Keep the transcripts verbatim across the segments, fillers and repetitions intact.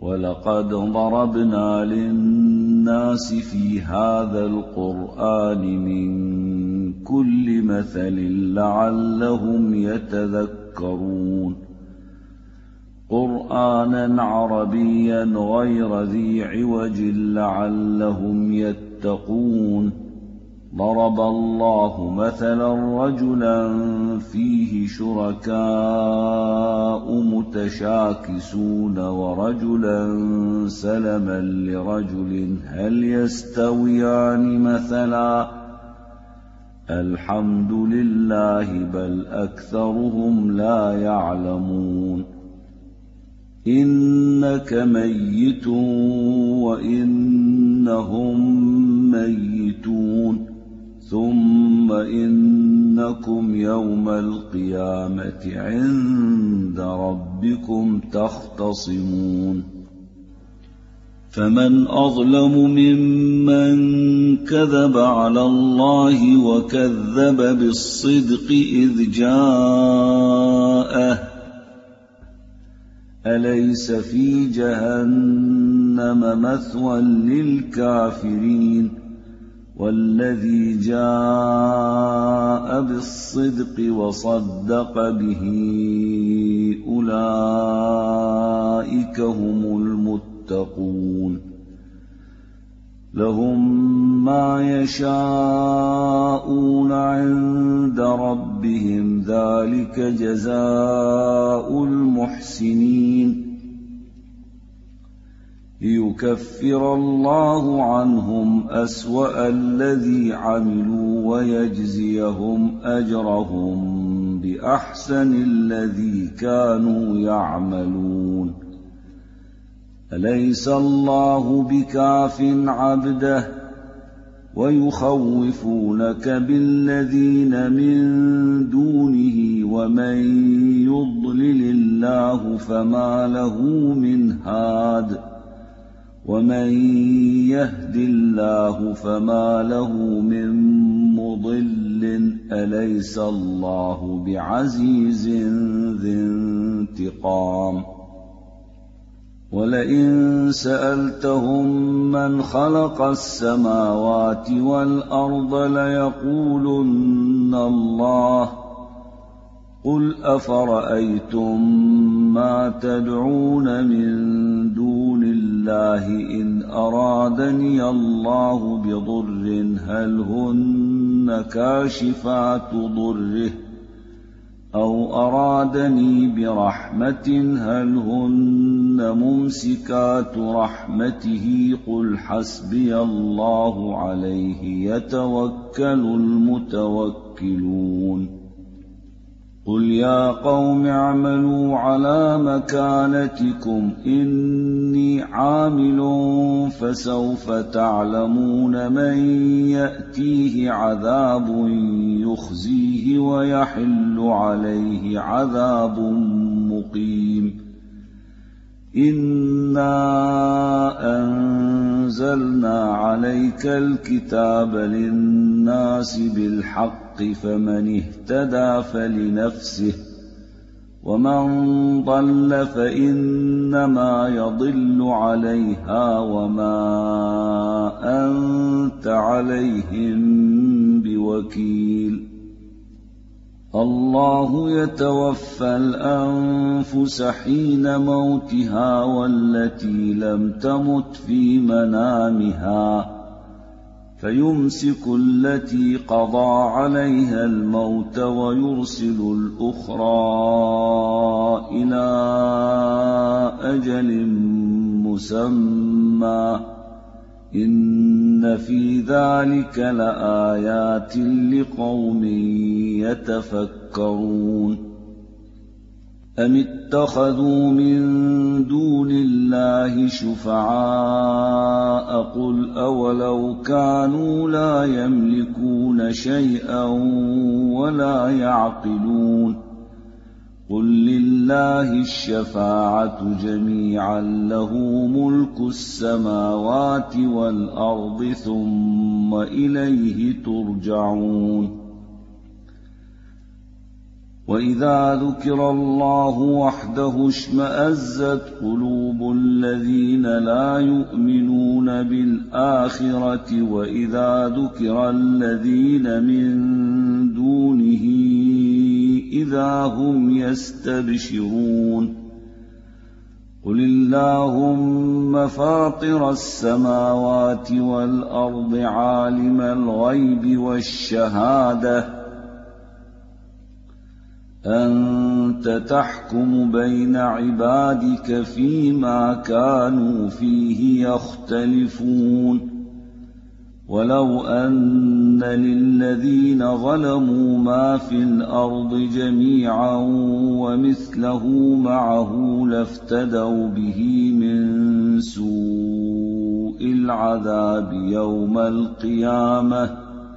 ولقد ضربنا للناس في هذا القرآن من كل مثل لعلهم يتذكرون قرآنا عربيا غير ذي عوج لعلهم يتقون ضرب الله مثلا رجلا فيه شركاء متشاكسون ورجلا سلما لرجل هل يستويان مثلا الحمد لله بل أكثرهم لا يعلمون إنك ميت وإنهم ميتون ثم إنكم يوم القيامة عند ربكم تختصمون فمن أظلم ممن كذب على الله وكذب بالصدق إذ جاءه أليس في جهنم مثوى للكافرين والذي جاء بالصدق وصدق به أولئك هم المتقون لهم ما يشاءون عند ربهم ذلك جزاء المحسنين ليكفر الله عنهم أسوأ الذي عملوا ويجزيهم أجرهم بأحسن الذي كانوا يعملون أليس الله بكاف عبده ويخوفونك بالذين من دونه ومن يضلل الله فما له من هاد ومن يهد الله فما له من مضل أليس الله بعزيز ذي انتقام ولئن سألتهم من خلق السماوات والأرض ليقولن الله قل أفرأيتم ما تدعون من دون الله إن أرادني الله بضر هل هن كاشفات ضره أو أرادني برحمة هل هن ممسكات رحمته قل حسبي الله عليه يتوكل المتوكلون قل يا قوم اعملوا على مكانتكم إني عامل فسوف تعلمون من يأتيه عذاب يخزيه ويحل عليه عذاب مقيم إنا أنزلنا عليك الكتاب للناس بالحق فمن اهتدى فلنفسه ومن ضل فإنما يضل عليها وما أنت عليهم بوكيل الله يتوفى الأنفس حين موتها والتي لم تمت في منامها فيمسك التي قضى عليها الموت ويرسل الأخرى إلى أجل مسمى إن في ذلك لآيات لقوم يتفكرون أم اتخذوا من دون الله شفعاء قل أولو كانوا لا يملكون شيئا ولا يعقلون قل لله الشفاعة جميعا له ملك السماوات والأرض ثم إليه ترجعون وإذا ذكر الله وحده اشمأزت قلوب الذين لا يؤمنون بالآخرة وإذا ذكر الذين من دونه إذا هم يستبشرون قل اللهم فاطر السماوات والأرض عالم الغيب والشهادة أنت تحكم بين عبادك فيما كانوا فيه يختلفون ولو أن للذين ظلموا ما في الأرض جميعا ومثله معه لافتدوا به من سوء العذاب يوم القيامة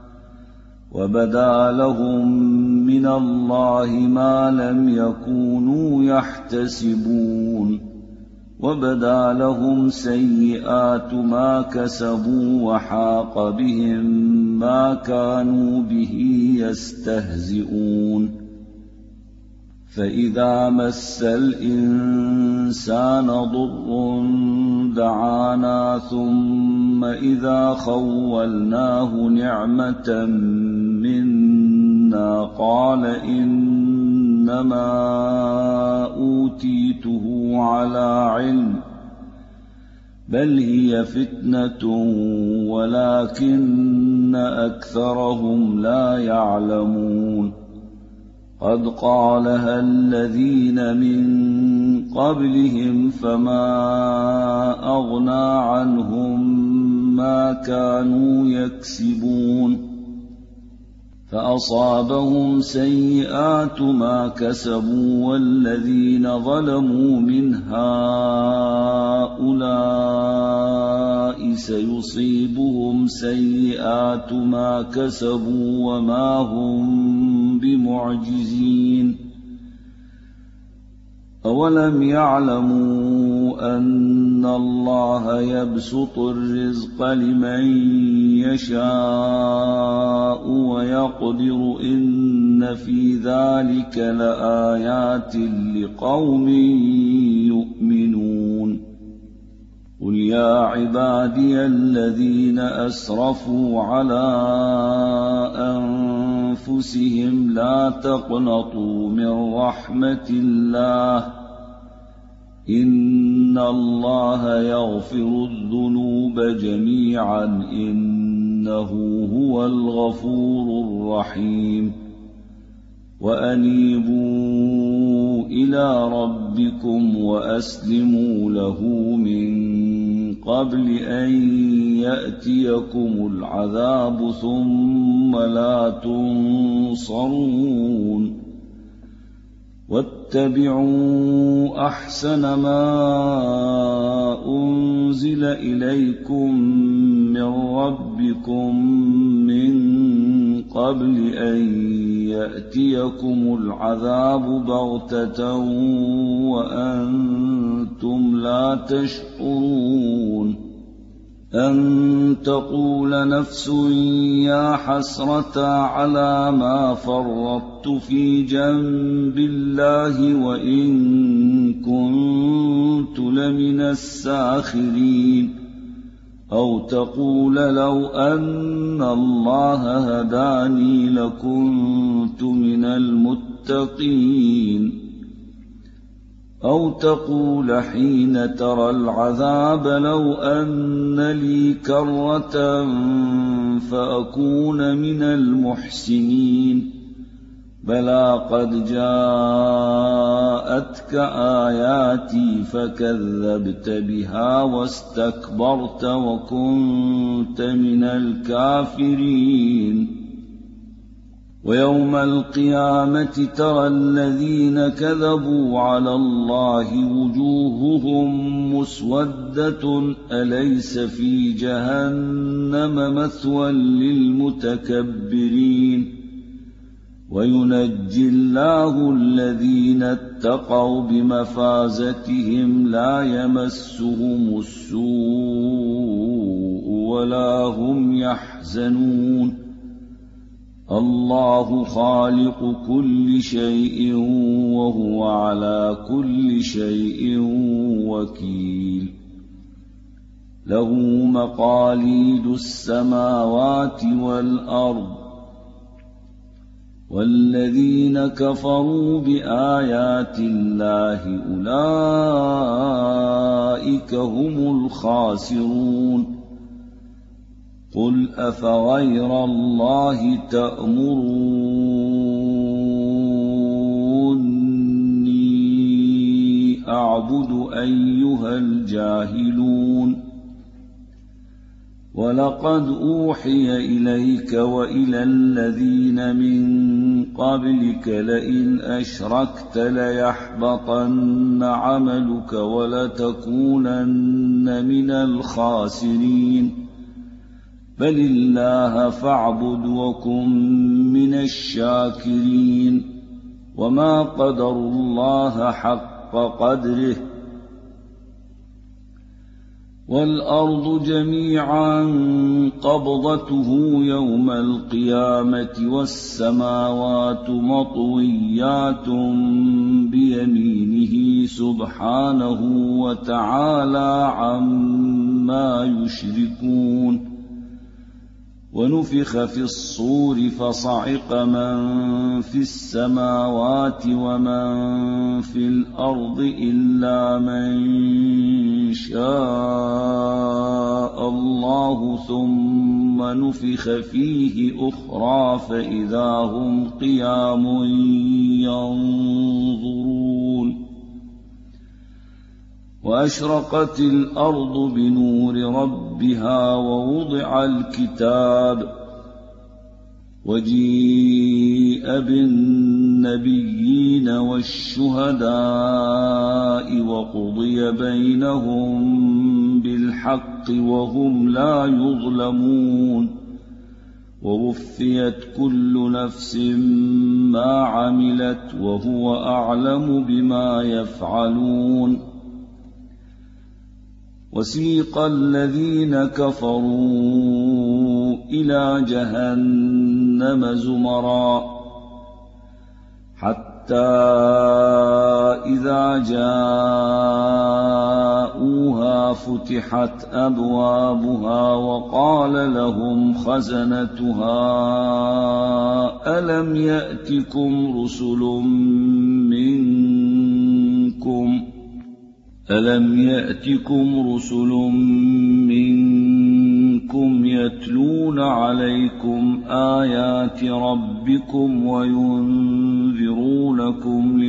وبدا لهم من الله ما لم يكونوا يحتسبون وبدا لهم سيئات ما كسبوا وحاق بهم ما كانوا به يستهزئون فإذا مس الإنسان ضر دعانا ثم إذا خولناه نعمة منا قال إنما أوتيته على علم بل هي فتنة ولكن أكثرهم لا يعلمون قد قالها الذين من قبلهم فما أغنى عنهم ما كانوا يكسبون فأصابهم سيئات ما كسبوا والذين ظلموا من هؤلاء سيصيبهم سيئات ما كسبوا وما هم بمعجزين أولم يعلموا أن الله يبسط الرزق لمن يشاء ويقدر إن في ذلك لآيات لقوم يؤمنون قل يا عبادي الذين أسرفوا على أنفسهم لا تقنطوا من رحمة الله إن الله يغفر الذنوب جميعا إنه هو الغفور الرحيم وأنيبوا إلى ربكم وأسلموا له من قبل أن يأتيكم العذاب ثم لا تنصرون واتبعوا أحسن ما أنزل إليكم من ربكم من قبل أن يأتيكم العذاب بغتة وأنتم لا تشعرون أن تقول نفس يا حسرة على ما فرطت في جنب الله وإن كنت لمن الساخرين أو تقول لو أن الله هداني لكنت من المتقين أو تقول حين ترى العذاب لو أن لي كرة فأكون من المحسنين بلى قد جاءتك آياتي فكذبت بها واستكبرت وكنت من الكافرين ويوم القيامة ترى الذين كذبوا على الله وجوههم مسودة أليس في جهنم مثوى للمتكبرين وينجي الله الذين اتقوا بمفازتهم لا يمسهم السوء ولا هم يحزنون الله خالق كل شيء وهو على كل شيء وكيل له مقاليد السماوات والأرض والذين كفروا بآيات الله أولئك هم الخاسرون قل أفغير الله تأمروني أعبد أيها الجاهلون ولقد أوحي إليك وإلى الذين من قبلك لئن أشركت ليحبطن عملك ولتكونن من الخاسرين بل الله فاعبد وكن من الشاكرين وما قدروا الله حق قدره والأرض جميعا قبضته يوم القيامة والسماوات مطويات بيمينه سبحانه وتعالى عما يشركون ونفخ في الصور فصعق من في السماوات ومن في الأرض إلا من شاء الله ثم نفخ فيه أخرى فإذا هم قيام ينظرون وأشرقت الأرض بنور ربها ووضع الكتاب وجيء بالنبيين والشهداء وقضي بينهم بالحق وهم لا يظلمون ووفيت كل نفس ما عملت وهو أعلم بما يفعلون وسيق الذين كفروا إلى جهنم زمرا حتى إذا جاءوها فتحت أبوابها وقال لهم خزنتها ألم يأتكم رسل منكم ألم يأتكم رسل منكم يتلون عليكم آيات ربكم وينذرونكم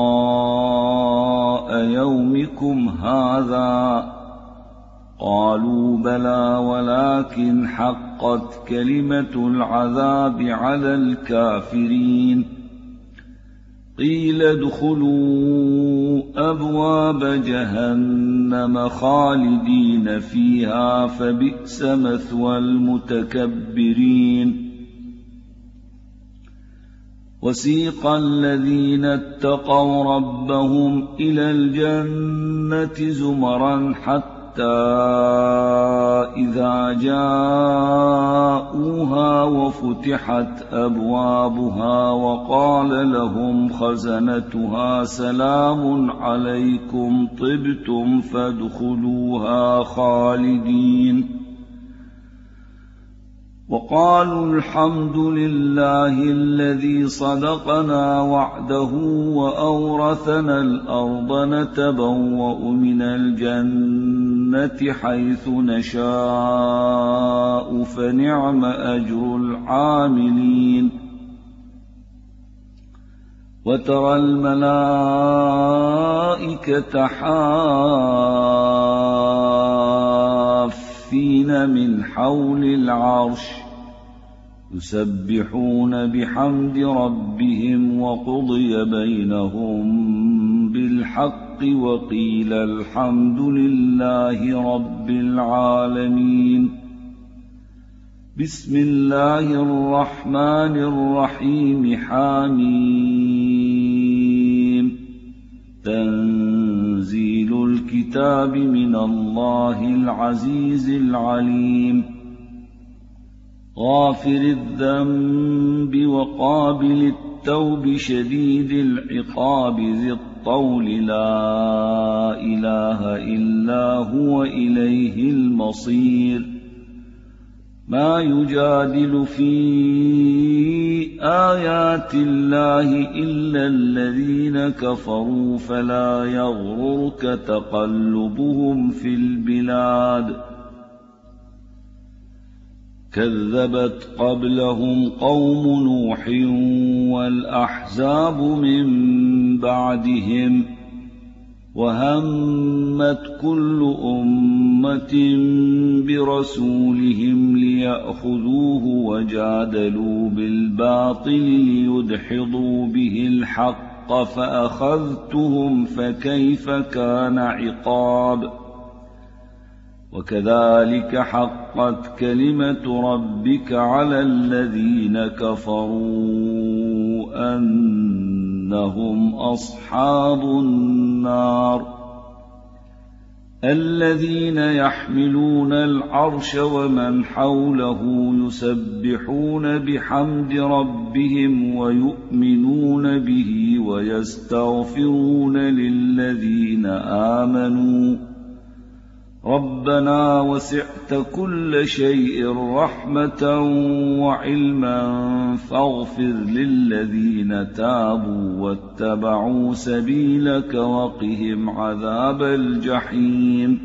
لقاء يومكم هذا قالوا بلى ولكن حقت كلمة العذاب على الكافرين قيل ادخلوا أبواب جهنم خالدين فيها فبئس مثوى المتكبرين وسيق الذين اتقوا ربهم إلى الجنة زمرا حتى إذا جاءوها وفتحت أبوابها وقال لهم خزنتها سلام عليكم طبتم فادخلوها خالدين وقالوا الحمد لله الذي صدقنا وعده وأورثنا الأرض نتبوأ من الجنة حيث نشاء فنعم أجر العاملين وترى الملائكة حافين من حول العرش يسبحون بحمد ربهم وقضي بينهم بالحق وقيل الحمد لله رب العالمين بسم الله الرحمن الرحيم حميم تنزيل الكتاب من الله العزيز العليم غافر الذنب وقابل التوب شديد العقاب ذي الطول لا إله إلا هو إليه المصير ما يجادل في آيات الله إلا الذين كفروا فلا يغررك تقلبهم في البلاد كذبت قبلهم قوم نوح والأحزاب من بعدهم وهمت كل أمة برسولهم ليأخذوه وجادلوا بالباطل ليدحضوا به الحق فأخذتهم فكيف كان عقاب وكذلك حقت كلمة ربك على الذين كفروا أنهم أصحاب النار الذين يحملون العرش ومن حوله يسبحون بحمد ربهم ويؤمنون به ويستغفرون للذين آمنوا ربنا وسعت كل شيء رحمة وعلما فاغفر للذين تابوا واتبعوا سبيلك وقهم عذاب الجحيم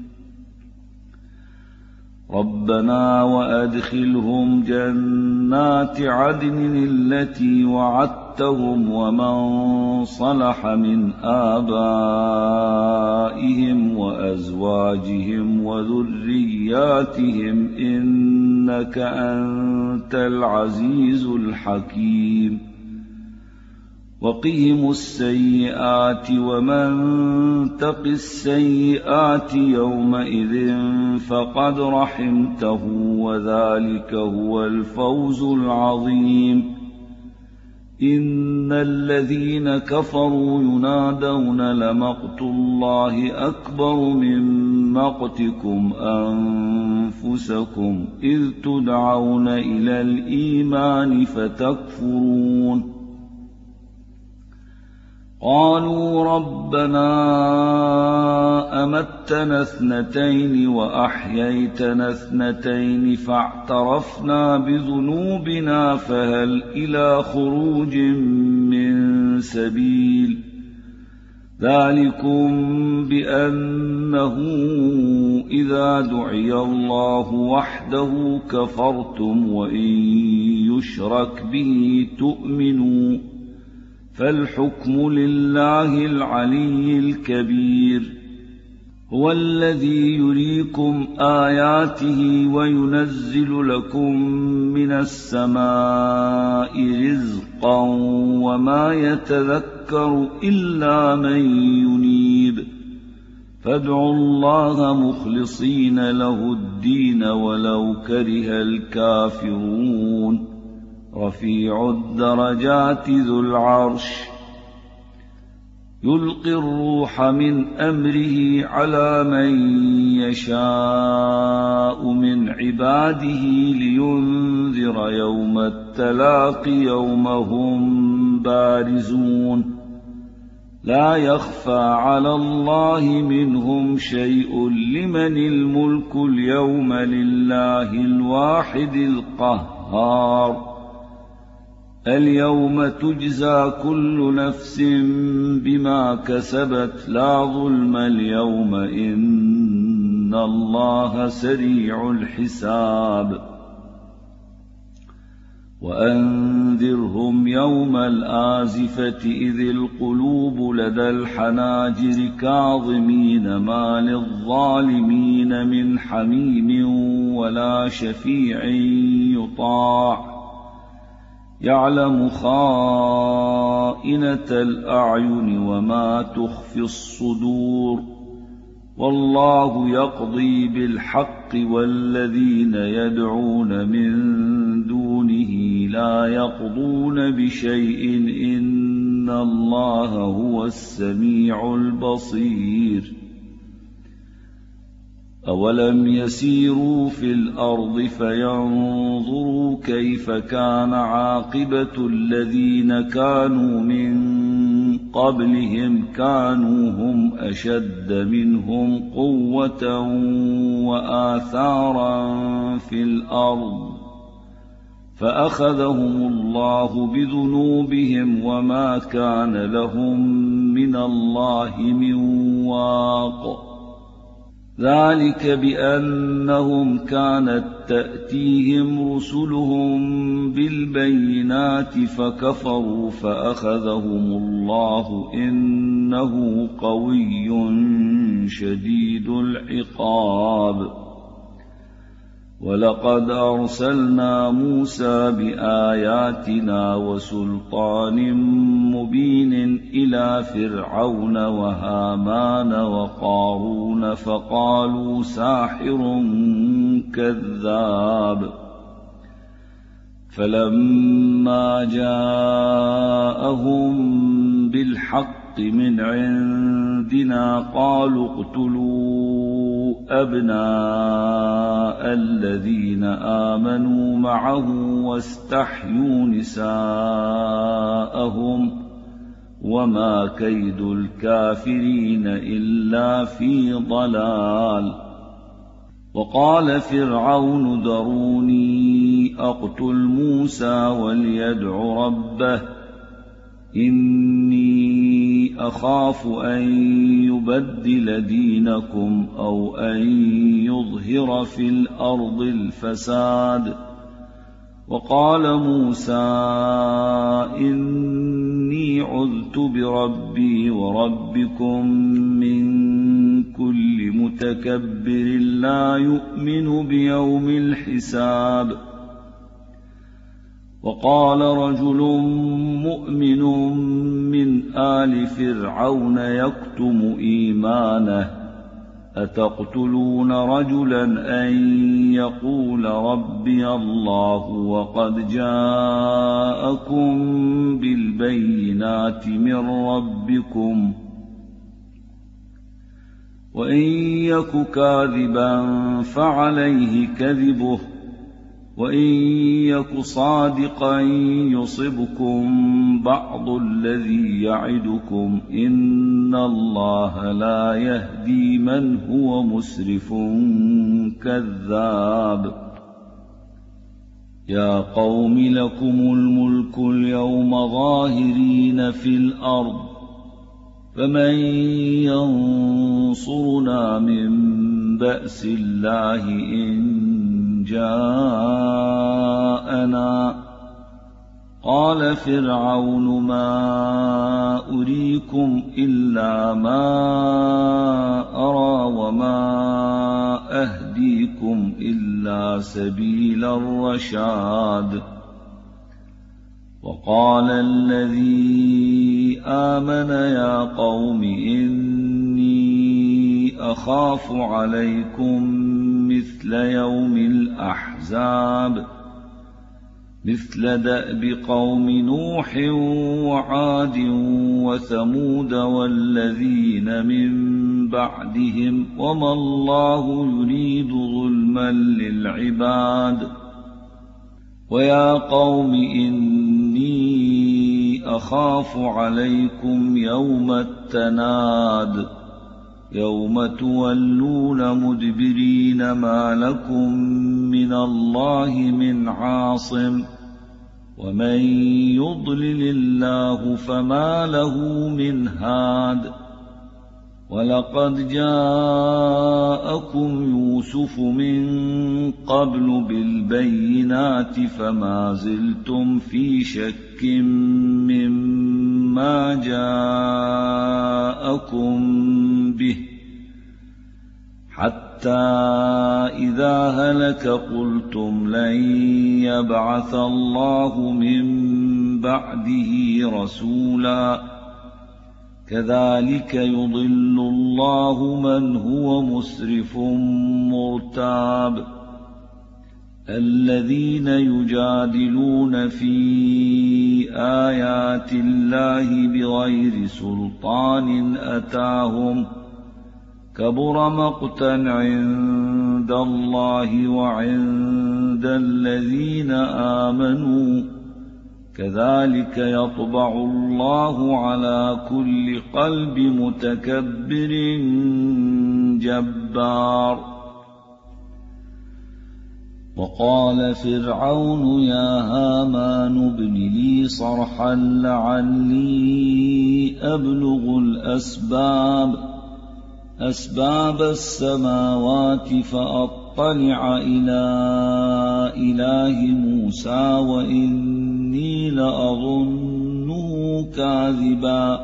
ربنا وأدخلهم جنات عدن التي وعدتهم ومن صلح من آبائهم وأزواجهم وذرياتهم إنك أنت العزيز الحكيم وقهم السيئات ومن تق السيئات يومئذ فقد رحمته وذلك هو الفوز العظيم إن الذين كفروا ينادون لمقت الله أكبر من مقتكم أنفسكم إذ تدعون إلى الإيمان فتكفرون قالوا ربنا أمتنا اثنتين وأحييتنا اثنتين فاعترفنا بذنوبنا فهل إلى خروج من سبيل ذلكم بأنه إذا دعي الله وحده كفرتم وإن يشرك به تؤمنوا فالحكم لله العلي الكبير هو الذي يريكم آياته وينزل لكم من السماء رزقا وما يتذكر إلا من ينيب فادعوا الله مخلصين له الدين ولو كره الكافرون رفيع الدرجات ذو العرش يلقي الروح من أمره على من يشاء من عباده لينذر يوم التلاق يوم هم بارزون لا يخفى على الله منهم شيء لمن الملك اليوم لله الواحد القهار اليوم تجزى كل نفس بما كسبت لا ظلم اليوم إن الله سريع الحساب وأنذرهم يوم الآزفة إذ القلوب لدى الحناجر كاظمين ما للظالمين من حميم ولا شفيع يطاع يعلم خائنة الأعين وما تخفي الصدور والله يقضي بالحق والذين يدعون من دونه لا يقضون بشيء إن الله هو السميع البصير أولم يسيروا في الأرض فينظروا كيف كان عاقبة الذين كانوا من قبلهم كانوا هم أشد منهم قوة وآثارا في الأرض فأخذهم الله بذنوبهم وما كان لهم من الله من واق ذلك بأنهم كانت تأتيهم رسلهم بالبينات فكفروا فأخذهم الله إنه قوي شديد العقاب ولقد أرسلنا موسى بآياتنا وسلطان مبين إلى فرعون وهامان وقارون فقالوا ساحر كذاب فلما جاءهم بالحق من عندنا قالوا اقتلوا أبناء الذين آمنوا معه واستحيوا نساءهم وما كيد الكافرين إلا في ضلال وقال فرعون ذروني أقتل موسى وليدع ربه إني أخاف أن يبدل دينكم أو أن يظهر في الأرض الفساد وقال موسى إني عذت بربي وربكم من كل متكبر لا يؤمن بيوم الحساب وقال رجل مؤمن من آل فرعون يكتم إيمانه أتقتلون رجلا أن يقول ربي الله وقد جاءكم بالبينات من ربكم وإن يك كاذبا فعليه كذبه وإن يك صادقا يصبكم بعض الذي يعدكم إن الله لا يهدي من هو مسرف كذاب يا قوم لكم الملك اليوم ظاهرين في الأرض فمن ينصرنا من بأس الله إن جاءنا قال فرعون ما أريكم إلا ما أرى وما أهديكم إلا سبيل الرشاد وقال الذي آمن يا قوم إني أخاف عليكم مثل يوم الأحزاب مثل دأب قوم نوح وعاد وثمود والذين من بعدهم وما الله يريد ظلما للعباد ويا قوم إني أخاف عليكم يوم التناد يوم تولون مدبرين ما لكم من الله من عاصم ومن يضلل الله فما له من هاد ولقد جاءكم يوسف من قبل بالبينات فما زلتم في شك مما جاءكم به حتى إذا هلك قلتم لن يبعث الله من بعده رسولا كذلك يضل الله من هو مسرف مرتاب الذين يجادلون في آيات الله بغير سلطان أتاهم كبر مقتا عند الله وعند الذين آمنوا كذلك يطبع الله على كل قلب متكبر جبار. وقال فرعون يا هامان ابن لي صرحا لعلي أبلغ الأسباب أسباب السماوات فأطلع إلى إله موسى وإني لأظنه كاذبا.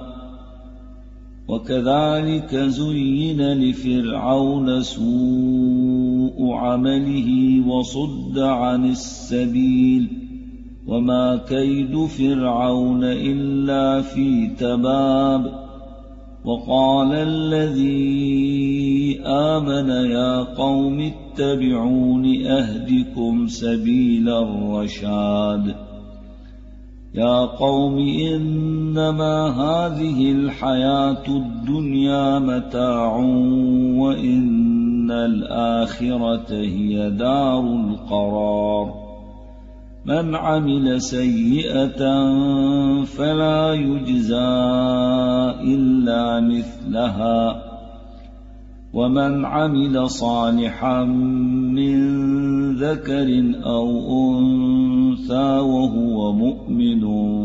وكذلك زين لفرعون سوء عمله وصد عن السبيل وما كيد فرعون إلا في تباب. وقال الذي آمن يا قوم اتبعون أهدكم سبيل الرشاد. يا قوم إنما هذه الحياة الدنيا متاع وإن الآخرة هي دار القرار. من عمل سيئة فلا يجزى إلا مثلها ومن عمل صالحا من ذكر أو أنثى وهو مؤمن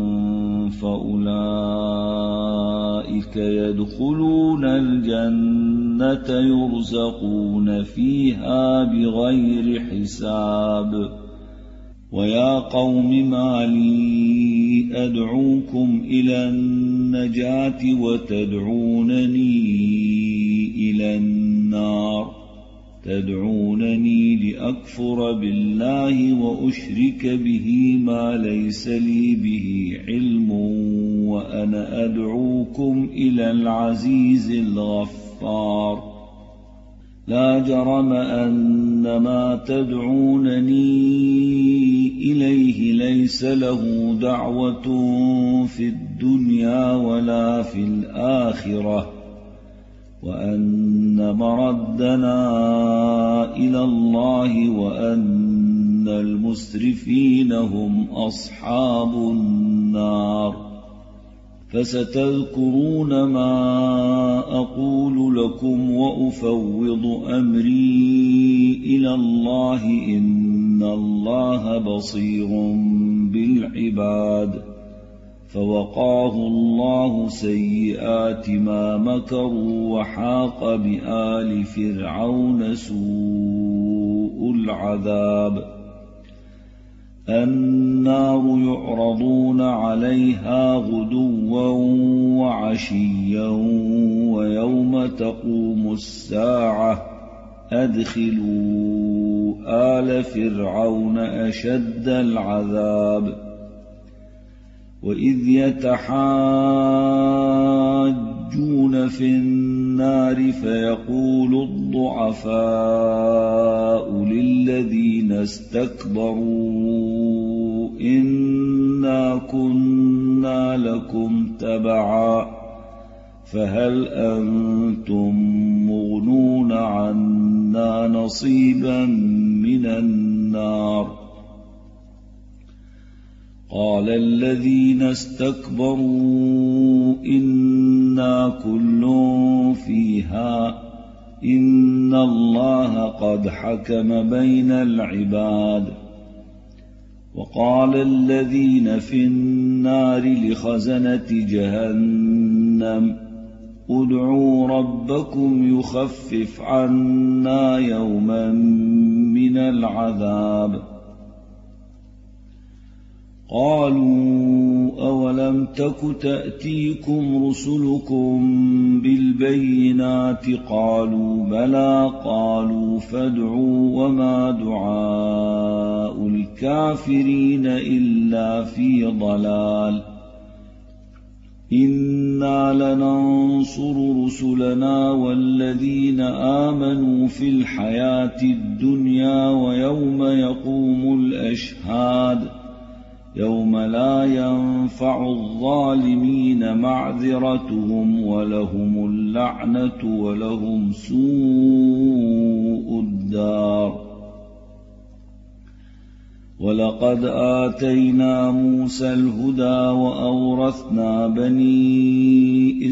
فأولئك يدخلون الجنة يرزقون فيها بغير حساب. ويا قوم ما لي أدعوكم إلى النجاة وتدعونني إلى النار تدعونني لأكفر بالله وأشرك به ما ليس لي به علم وأنا أدعوكم إلى العزيز الغفار. لا جرم أن ما تدعونني إليه ليس له دعوة في الدنيا ولا في الآخرة وأن مردنا إلى الله وأن المسرفين هم أصحاب النار. فستذكرون ما أقول لكم وأفوض أمري إلى الله إن الله بصير بالعباد. فوقاه الله سيئات ما مكروا وحاق بآل فرعون سوء العذاب. النار يعرضون عليها غدوا وعشيا ويوم تقوم الساعة أدخلوا آل فرعون أشد العذاب. وإذ يتحاجون في النار فيقول الضعفاء للذين استكبروا إنا كنا لكم تبعا فهل أنتم مغنون عنا نصيبا من النار. قال الذين استكبروا إنا كل فيها إن الله قد حكم بين العباد. وقال الذين في النار لخزنة جهنم ادعوا ربكم يخفف عنا يوما من العذاب. قالوا أولم تك تأتيكم رسلكم بالبينات قالوا بلى قالوا فادعوا وما دعاء الكافرين إلا في ضلال. إنا لننصر رسلنا والذين آمنوا في الحياة الدنيا ويوم يقوم الأشهاد يوم لا ينفع الظالمين معذرتهم ولهم اللعنة ولهم سوء الدار. ولقد آتينا موسى الهدى وأورثنا بني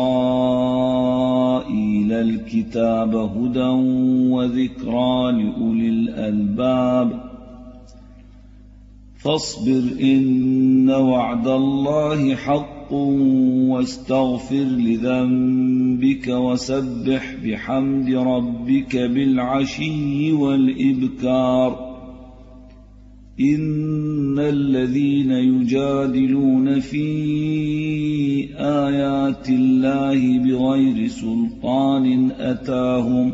إسرائيل الكتاب هدى وذكرى لأولي الألباب. فاصبر إن وعد الله حق واستغفر لذنبك وسبح بحمد ربك بالعشي والإبكار. إن الذين يجادلون في آيات الله بغير سلطان أتاهم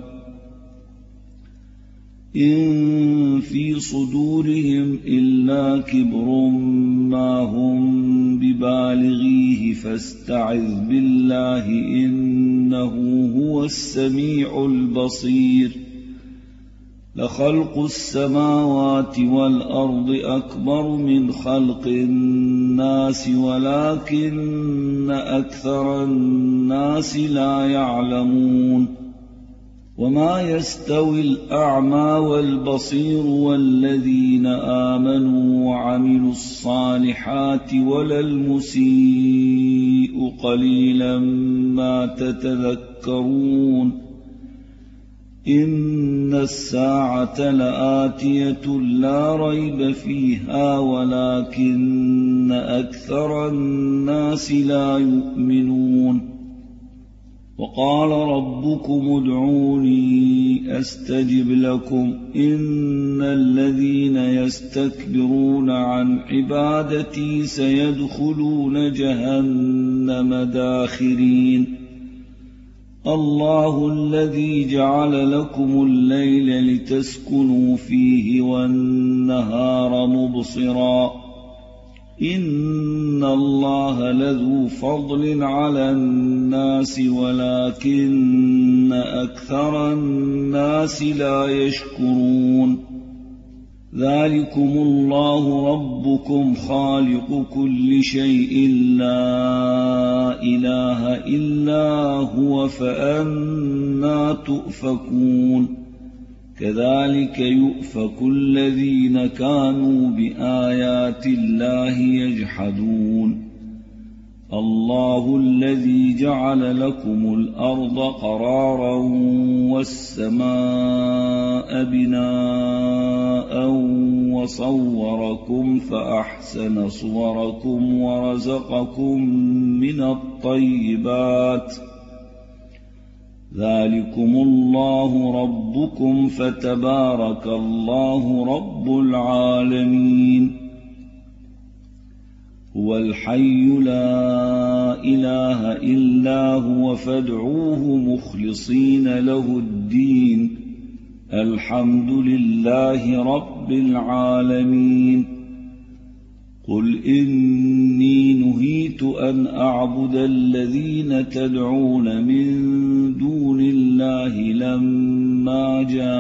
إن في صدورهم إلا كبر ما هم ببالغيه فاستعذ بالله إنه هو السميع البصير. لخلق السماوات والأرض أكبر من خلق الناس ولكن أكثر الناس لا يعلمون. وما يستوي الأعمى والبصير والذين آمنوا وعملوا الصالحات ولا المسيء قليلا ما تتذكرون. إن الساعة لآتية لا ريب فيها ولكن أكثر الناس لا يؤمنون. وقال ربكم ادعوني أستجب لكم إن الذين يستكبرون عن عبادتي سيدخلون جهنم داخرين. الله الذي جعل لكم الليل لتسكنوا فيه والنهار مبصرا إن الله لذو فضل على الناس ولكن أكثر الناس لا يشكرون. ذلكم الله ربكم خالق كل شيء لا إله إلا هو فأنى تؤفكون. كذلك يؤفك الذين كانوا بآيات الله يجحدون. الله الذي جعل لكم الأرض قرارا والسماء بناء وصوركم فأحسن صوركم ورزقكم من الطيبات. ذلكم الله ربكم فتبارك الله رب العالمين. هو الحي لا إله إلا هو فادعوه مخلصين له الدين. الحمد لله رب العالمين. قل إني نهيت أن أعبد الذين تدعون من دون الله لما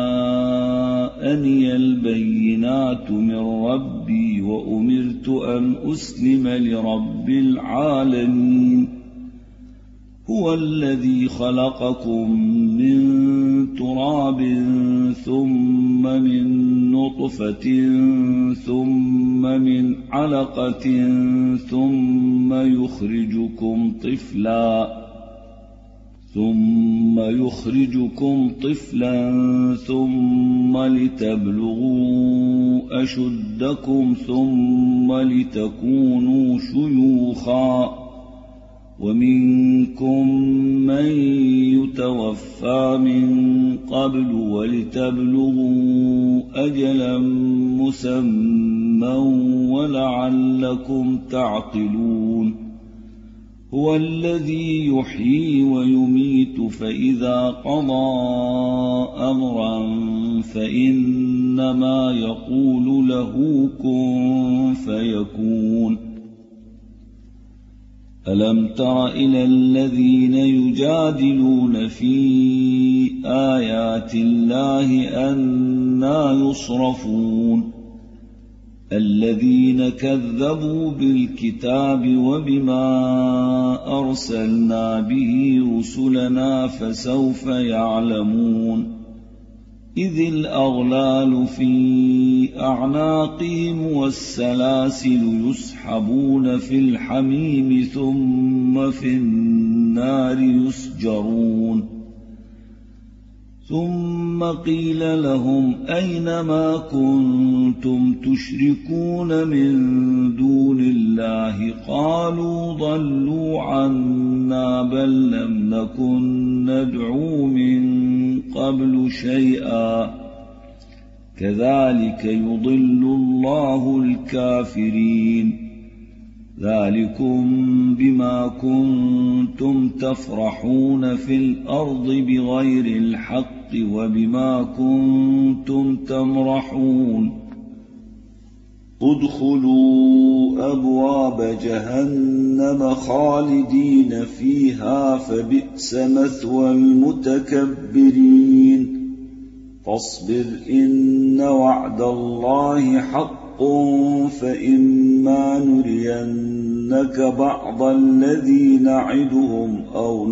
جاءني البينات من ربي وأمرت أن أسلم لرب العالمين. هو الذي خلقكم من تراب ثم من نطفة ثم من علقة ثم يخرجكم طفلا ثم يخرجكم طفلا ثم لتبلغوا أشدكم ثم لتكونوا شيوخا ومنكم من يتوفى من قبل ولتبلغوا أجلا مسمى ولعلكم تعقلون. هو الذي يحيي ويميت فإذا قضى أمرا فإنما يقول له كن فيكون. ألم تر إلى الذين يجادلون في آيات الله أنى يصرفون الذين كذبوا بالكتاب وبما أرسلنا به رسلنا فسوف يعلمون إذ الأغلال في أعناقهم والسلاسل يسحبون في الحميم ثم في النار يسجرون ثم قيل لهم أين ما كنتم تشركون من دون الله قالوا ضلوا عنا بل لم نكن ندعو من قبل شيئا كذلك يضل الله الكافرين ذلكم بما كنتم تفرحون في الأرض بغير الحق وبما كنتم تمرحون ادخلوا أبواب جهنم خالدين فيها فبئس مثوى المتكبرين فاصبر إن وعد الله حق فإما نرينك بعض الذي نعدهم أو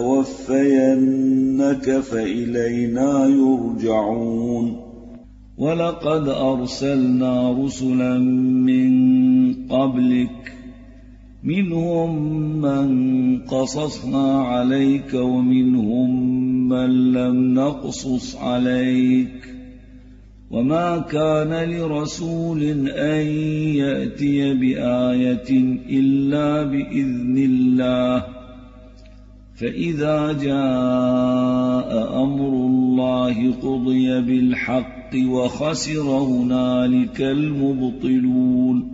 نتوفينك فإلينا يرجعون ولقد أرسلنا رسلا من قبلك منهم من قصصنا عليك ومنهم من لم نقصص عليك وما كان لرسول أن يأتي بآية إلا بإذن الله فإذا جاء أمر الله قضي بالحق وخسر هنالك المبطلون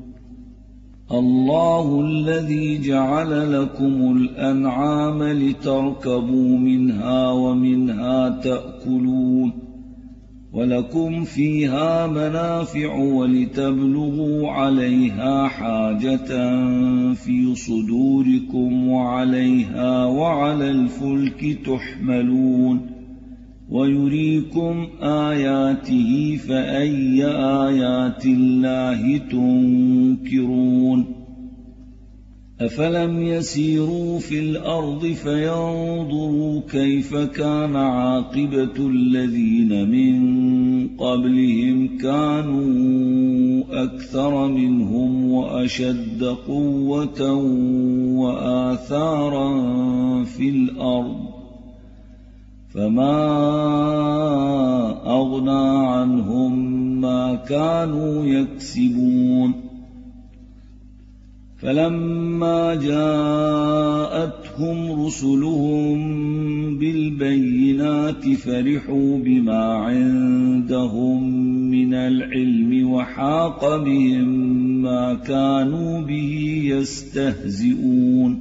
الله الذي جعل لكم الأنعام لتركبوا منها ومنها تأكلون ولكم فيها منافع ولتبلغوا عليها حاجة في صدوركم وعليها وعلى الفلك تحملون ويريكم آياته فأي آيات الله تنكرون أفلم يسيروا في الأرض فينظروا كيف كان عاقبة الذين من قبلهم كانوا أكثر منهم وأشد قوة وآثارا في الأرض فما أغنى عنهم ما كانوا يكسبون فلما جاءتهم رسلهم بالبينات فرحوا بما عندهم من العلم وحاق بهم ما كانوا به يستهزئون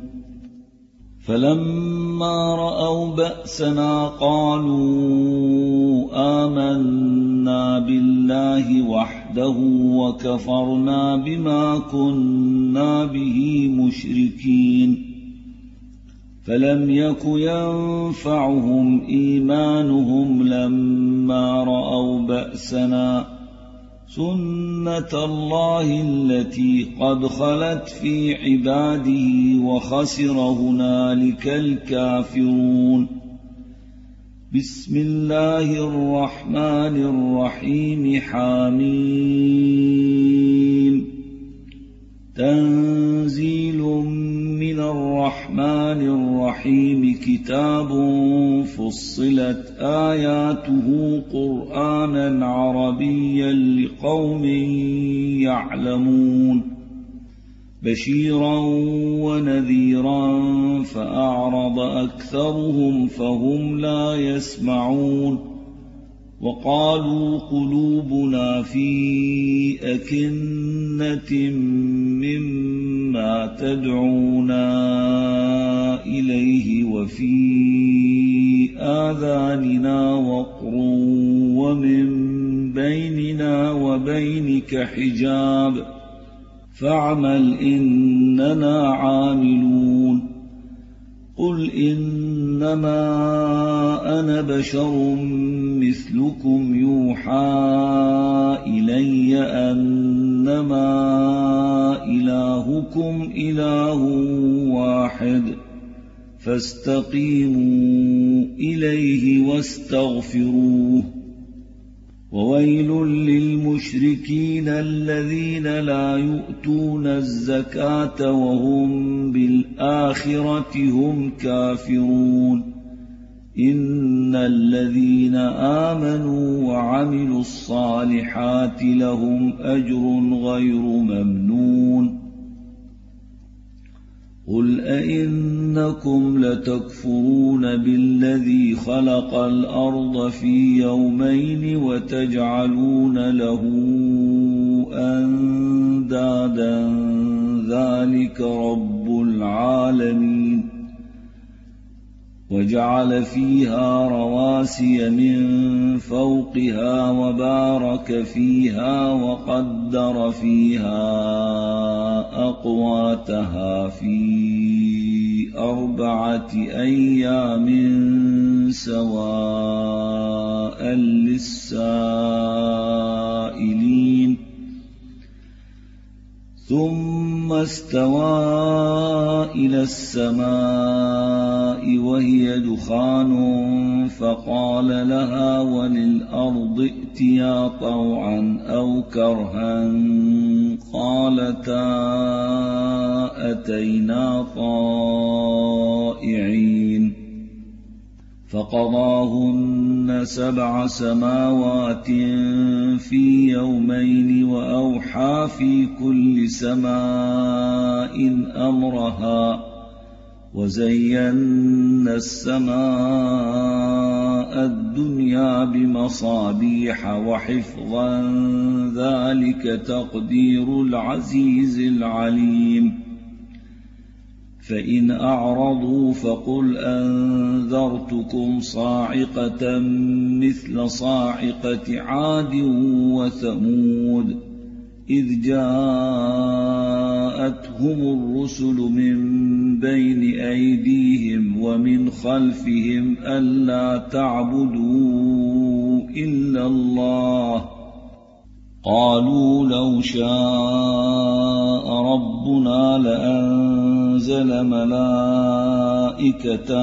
فلما رأوا بأسنا قالوا آمنا بالله وحده وكفرنا بما كنا به مشركين فلم يك ينفعهم إيمانهم لما رأوا بأسنا سنة الله التي قد خلت في عباده وخسر هنالك الكافرون بسم الله الرحمن الرحيم حميم تنزيل من الرحمن الرحيم كتاب فصلت آياته قرآنا عربيا لقوم يعلمون بشيرا ونذيرا فأعرض أكثرهم فهم لا يسمعون وقالوا قلوبنا في أكنة مما تدعونا إليه وفي آذاننا وقر ومن بيننا وبينك حجاب فاعمل إننا عاملون قل إنما أنا بشر مثلكم يوحى إلي أنما إلهكم إله واحد فاستقيموا إليه واستغفروه وويل للمشركين الذين لا يؤتون الزكاة وهم بالآخرة هم كافرون إن الذين آمنوا وعملوا الصالحات لهم أجر غير ممنون قل أئنكم لتكفرون بالذي خلق الأرض في يومين وتجعلون له أندادا ذلك رب العالمين وجعل فيها رواسي من فوقها وبارك فيها وقدر فيها أقواتها في أربعة أيام سواء للسائلين ثم استوى إلى السماء وهي دخان فقال لها وللأرض ائتيا طوعا أو كرها قالتا أتينا طائعين فقضاهن سبع سماوات في يومين وأوحى في كل سماء أمرها وزينا السماء الدنيا بمصابيح وحفظا ذلك تقدير العزيز العليم فإن أعرضوا فقل أنذرتكم صاعقة مثل صاعقة عاد وثمود إذ جاءتهم الرسل من بين أيديهم ومن خلفهم ألا تعبدوا إلا الله قالوا لو شاء ربنا لأنزل ملائكة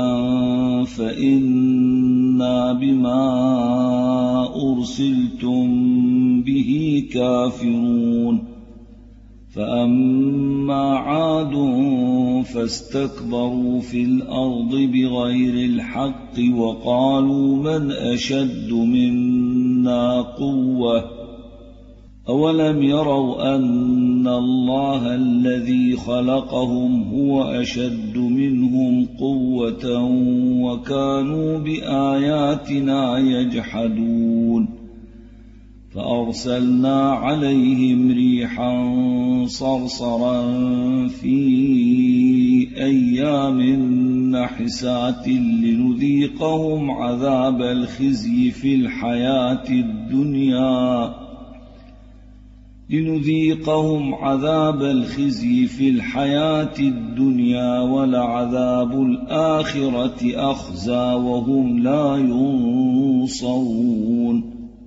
فإنا بما أرسلتم به كافرون فأما عاد فاستكبروا في الأرض بغير الحق وقالوا من أشد منا قوة أولم يروا أن الله الذي خلقهم هو أشد منهم قوة وكانوا بآياتنا يجحدون فأرسلنا عليهم ريحا صرصرا في أيام نحسات لنذيقهم عذاب الخزي في الحياة الدنيا لنذيقهم عذاب الخزي في الحياة الدنيا ولعذاب الآخرة أخزى وهم لا ينصرون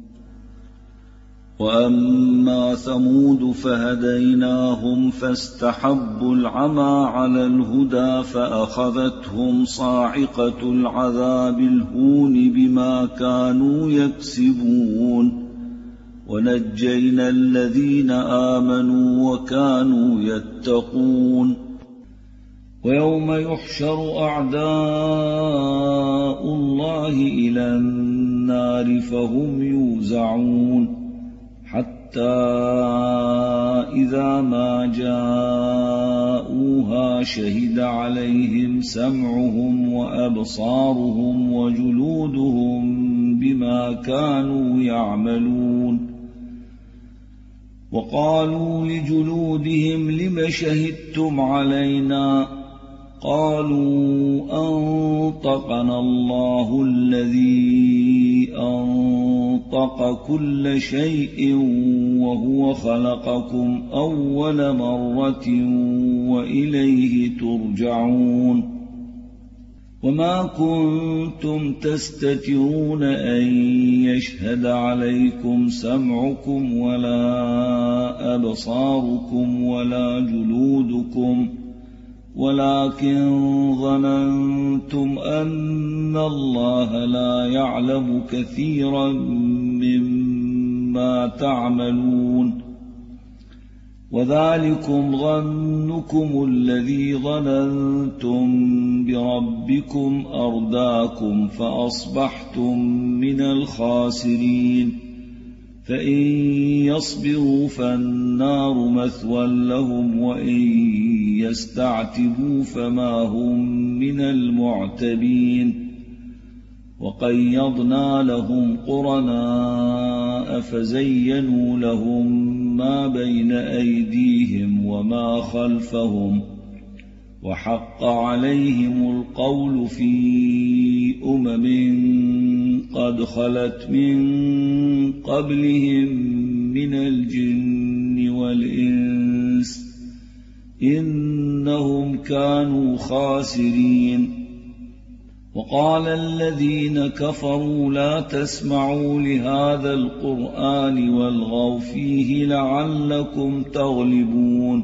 وأما ثمود فهديناهم فاستحبوا العمى على الهدى فأخذتهم صاعقة العذاب الهون بما كانوا يكسبون ونجينا الذين آمنوا وكانوا يتقون ويوم يحشر أعداء الله إلى النار فهم يوزعون حتى إذا ما جاءوها شهد عليهم سمعهم وأبصارهم وجلودهم بما كانوا يعملون وقالوا لجلودهم لم شهدتم علينا قالوا أنطقنا الله الذي أنطق كل شيء وهو خلقكم أول مرة وإليه ترجعون وما كنتم تستترون أن يشهد عليكم سمعكم ولا أبصاركم ولا جلودكم ولكن ظننتم أن الله لا يعلم كثيرا مما تعملون وذلكم ظنكم الذي ظننتم بربكم أرداكم فأصبحتم من الخاسرين فإن يصبروا فالنار مثوى لهم وإن يستعتبوا فما هم من المعتبين وقيضنا لهم قرناء فزينوا لهم ما بين أيديهم وما خلفهم وحق عليهم القول في أمم قد خلت من قبلهم من الجن والإنس إنهم كانوا خاسرين وقال الذين كفروا لا تسمعوا لهذا القرآن والغوا فيه لعلكم تغلبون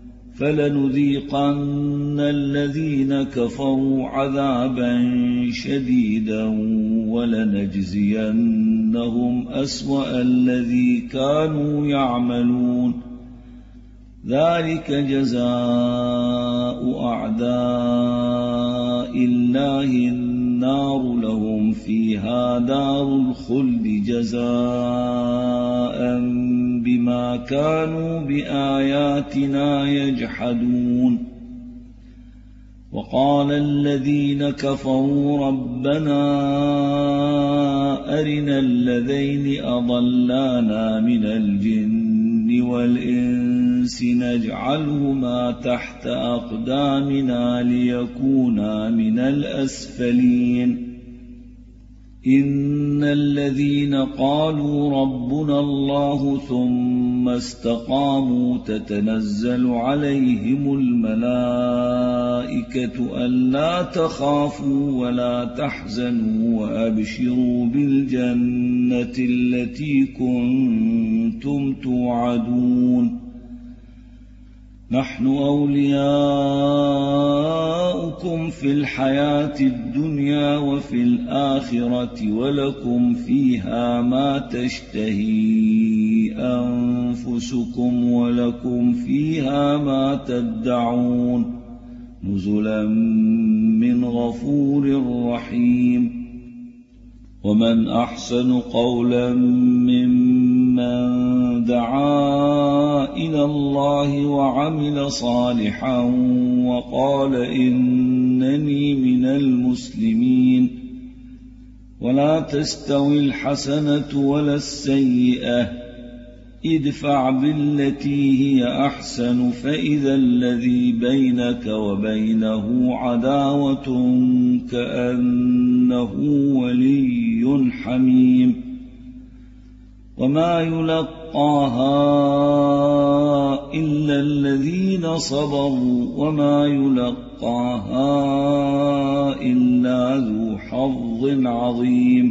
فلنذيقن الذين كفروا عذابا شديدا ولنجزينهم أسوأ الذي كانوا يعملون ذلك جزاء أعداء الله النار لهم فيها دار الخلد جزاء بما كانوا بآياتنا يجحدون وقال الذين كفروا ربنا أرنا الذين أضلانا من الجن والإنس نجعلهما تحت أقدامنا ليكونا من الأسفلين إن الذين قالوا ربنا الله ثم استقاموا تتنزل عليهم الملائكة ألا تخافوا ولا تحزنوا وأبشروا بالجنة التي كنتم توعدون نحن أولياؤكم في الحياة الدنيا وفي الآخرة ولكم فيها ما تشتهي أنفسكم ولكم فيها ما تدعون نزلا من غفور رحيم ومن أحسن قولا ممن دعا إلى الله وعمل صالحا وقال إنني من المسلمين ولا تستوي الحسنة ولا السيئة ادفع بالتي هي أحسن فإذا الذي بينك وبينه عداوة كأنه ولي حميم وما يلقاها إلا الذين صبروا وما يلقاها إلا ذو حظ عظيم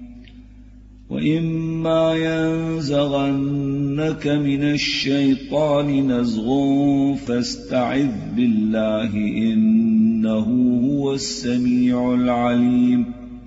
وإما ينزغنك من الشيطان نزغ فاستعذ بالله إنه هو السميع العليم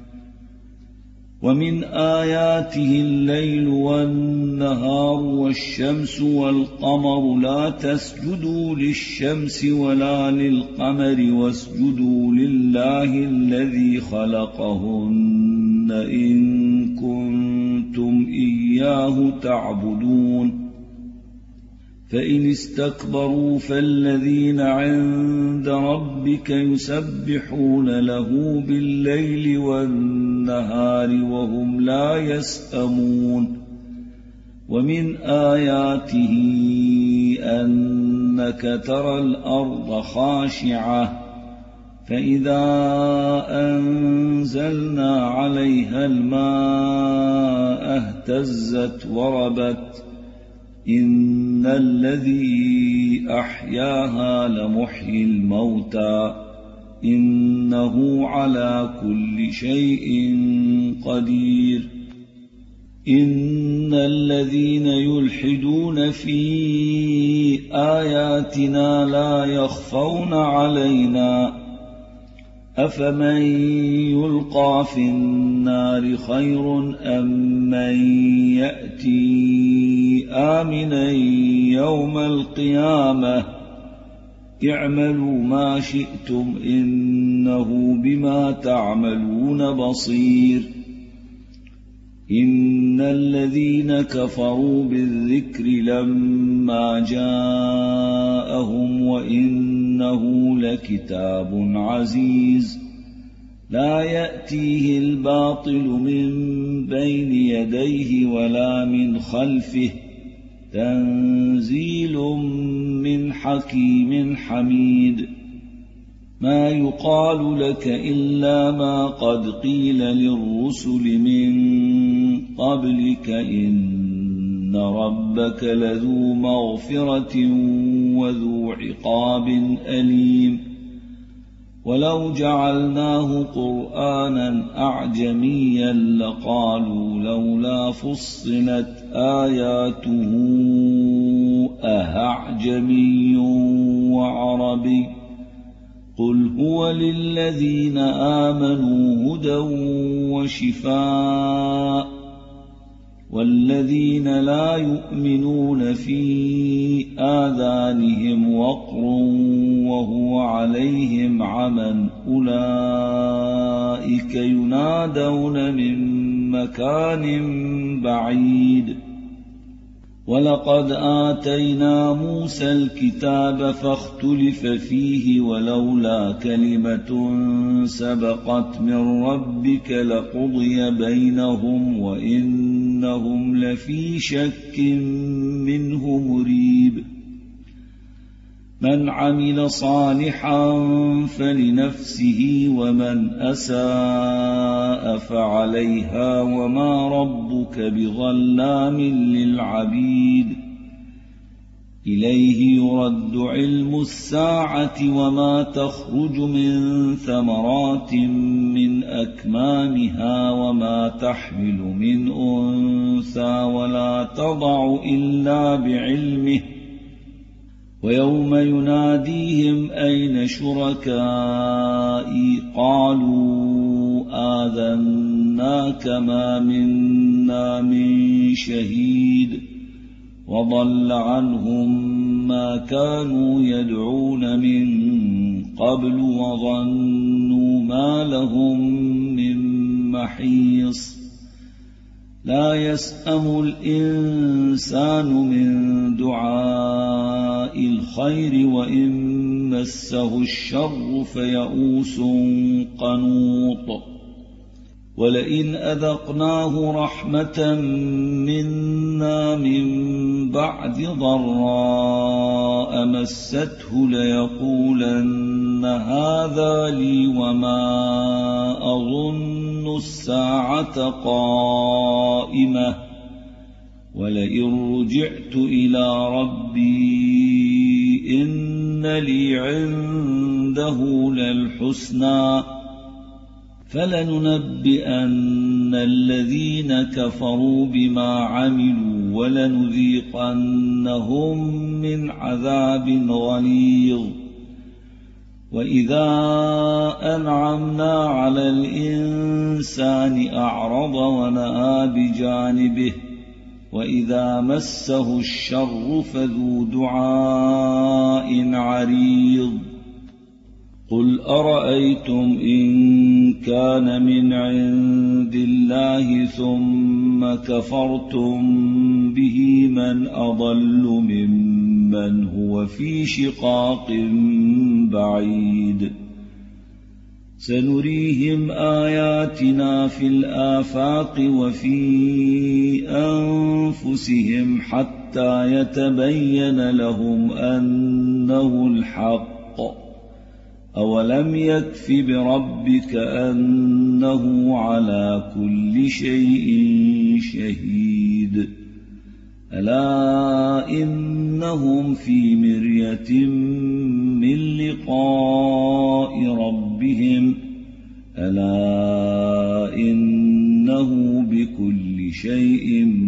ومن آياته الليل والنهار والشمس والقمر لا تسجدوا للشمس ولا للقمر واسجدوا لله الذي خلقهن إن كنتم إياه تعبدون فإن استكبروا فالذين عند ربك يسبحون له بالليل والنهار وهم لا يسأمون ومن آياته أنك ترى الأرض خاشعة فإذا أنزلنا عليها الماء اهتزت وربت إن الذي أحياها لمحيي الموتى إنه على كل شيء قدير. إن الذين يلحدون في آياتنا لا يخفون علينا أفمن يلقى في النار خير أم من يأتي آمنا يوم القيامة اعملوا ما شئتم إنه بما تعملون بصير. إن الذين كفروا بالذكر لما جاءهم وإنه لكتاب عزيز لا يأتيه الباطل من بين يديه ولا من خلفه تنزيل من حكيم حميد. ما يقال لك إلا ما قد قيل للرسل من قبلك إن ربك لذو مغفرة وذو عقاب أليم. ولو جعلناه قرآنا أعجميا لقالوا لولا فصلت آياته أأعجمي وعربي قل هو للذين آمنوا هدى وشفاء والذين لا يؤمنون في آذانهم وقر وهو عليهم عمى أولئك ينادون من مكان بعيد. ولقد آتينا موسى الكتاب فاختلف فيه ولولا كلمة سبقت من ربك لقضي بينهم وإنهم لفي شك منه مريب. من عمل صالحا فلنفسه ومن أساء فعليها وما ربك بظلام للعبيد. إليه يرد علم الساعة وما تخرج من ثمرات من أكمامها وما تحمل من أنثى ولا تضع إلا بعلمه. ويوم يناديهم أين شركائي قالوا آذناك ما منا من شهيد وضل عنهم ما كانوا يدعون من قبل وظنوا ما لهم من محيص. لا يسأم الإنسان من دعاء الخير وإن مسه الشر فيئوس قنوط. ولئن أذقناه رحمة منا من بعد ضراء مسته ليقولن هذا لي وما أظن الساعة قائمة ولئن رجعت إلى ربي إن لي عنده للحسنى فلننبئن الذين كفروا بما عملوا ولنذيقنهم من عذاب غليظ. وإذا أنعمنا على الإنسان أعرض ونأى بجانبه وإذا مسه الشر فذو دعاء عريض. قل أرأيتم إن كان من عند الله ثم كفرتم به من أضل ممن هو في شقاق بعيد. سنريهم آياتنا في الآفاق وفي أنفسهم حتى يتبين لهم أنه الحق. أولم يكف بربك أنه على كل شيء شهيد. ألا إنهم في مرية من لقاء لقاء ربهم ألا إنه بكل شيء